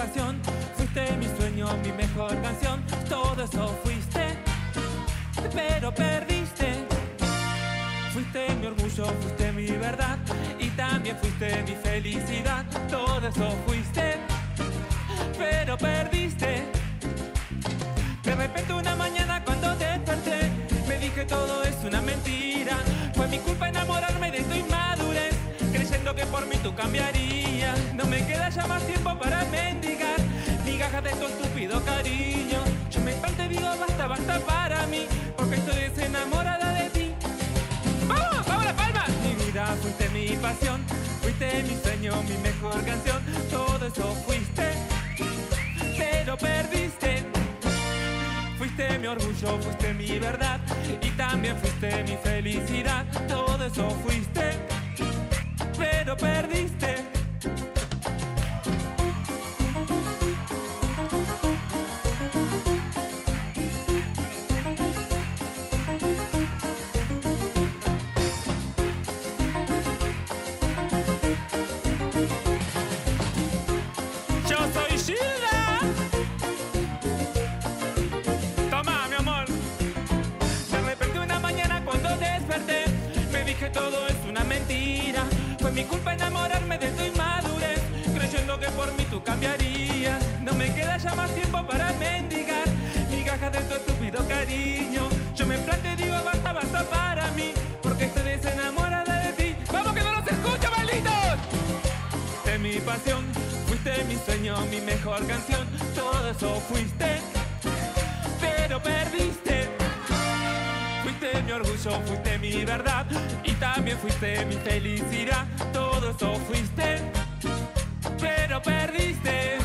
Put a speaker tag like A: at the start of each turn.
A: pasión, fuiste mi sueño, mi mejor canción. Todo eso fuiste, pero perdiste. Fuiste mi orgullo, fuiste mi verdad y también fuiste mi felicidad. Todo eso fuiste, pero perdiste. De repente una mañana cuando desperté, me dije todo es una mentira. Fue mi culpa enamorarme de tu inmadurez, creyendo que por mí tú cambiarías. No me queda ya más tiempo para mendigar migajas de tu estúpido cariño. Yo me espanto y digo basta, basta para mí, porque estoy desenamorada de ti. ¡Vamos! ¡Vamos las palmas! Mi vida, fuiste mi pasión, fuiste mi sueño, mi mejor canción. Todo eso fuiste, pero perdiste. Fuiste mi orgullo, fuiste mi verdad y también fuiste mi felicidad. Todo eso fuiste, pero perdiste. Yo soy Gilda. Toma, mi amor. De repente una mañana cuando desperté, me dije todo es una mentira. Fue mi culpa enamorarme de tu inmadurez, creyendo que por mí tú cambiarías. No me queda ya más tiempo para mendigar migajas de tu estúpido cariño. Yo me planteo y digo basta, basta para mí, porque estoy desenamorada de ti. ¡Vamos que no los escucho, malditos! Fuiste mi pasión, fuiste mi sueño, mi mejor canción. Todo eso fuiste, pero perdiste. Fuiste mi orgullo, fuiste mi verdad y también fuiste mi felicidad. Todo eso fuiste, pero perdiste.